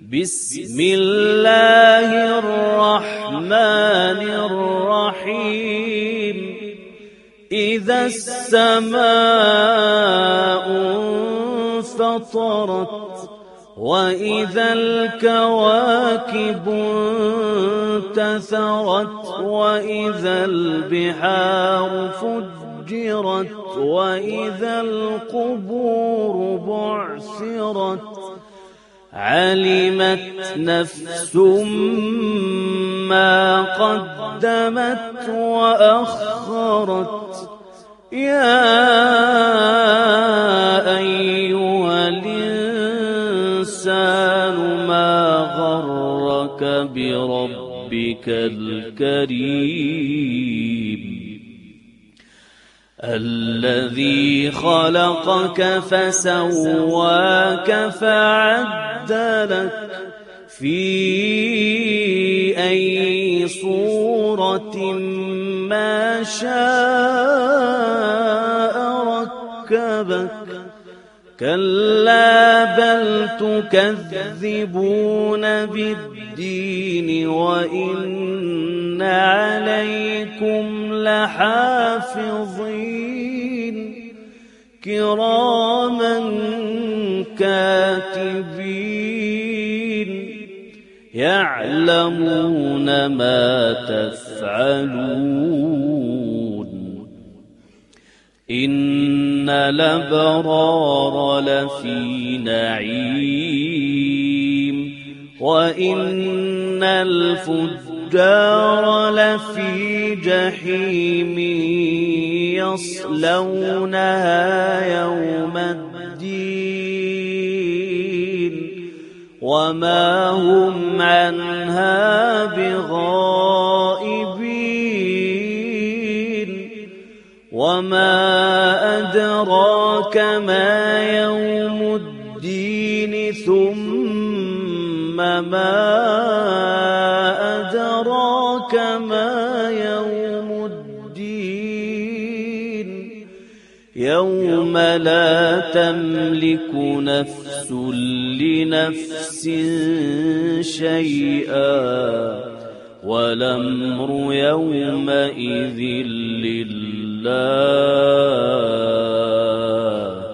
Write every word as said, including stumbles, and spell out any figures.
بسم الله الرحمن الرحيم إذا السماء انفطرت وإذا الكواكب انتثرت وإذا البحار فجرت وإذا القبور بعثرت علمت نفس ما قدمت وأخرت يا أيها الإنسان ما غرك بربك الكريم الذي خلقك فسواك فعدلك في أي صورة ما شاء ركبك كلا بل تكذبون بالدين وإن عليكم لحافظين كراما كاتبين يعلمون ما تفعلون إن الأبرار لفي نعيم وإن الفجار لفي جحيم يصلونها يوم الدين وما هم عنها بغائبين وما أدراك ما يوم الدين ثم ما أدراك ما يوم الدين يوم لا تملك نفس لنفس شيئا والأمر يومئذ لله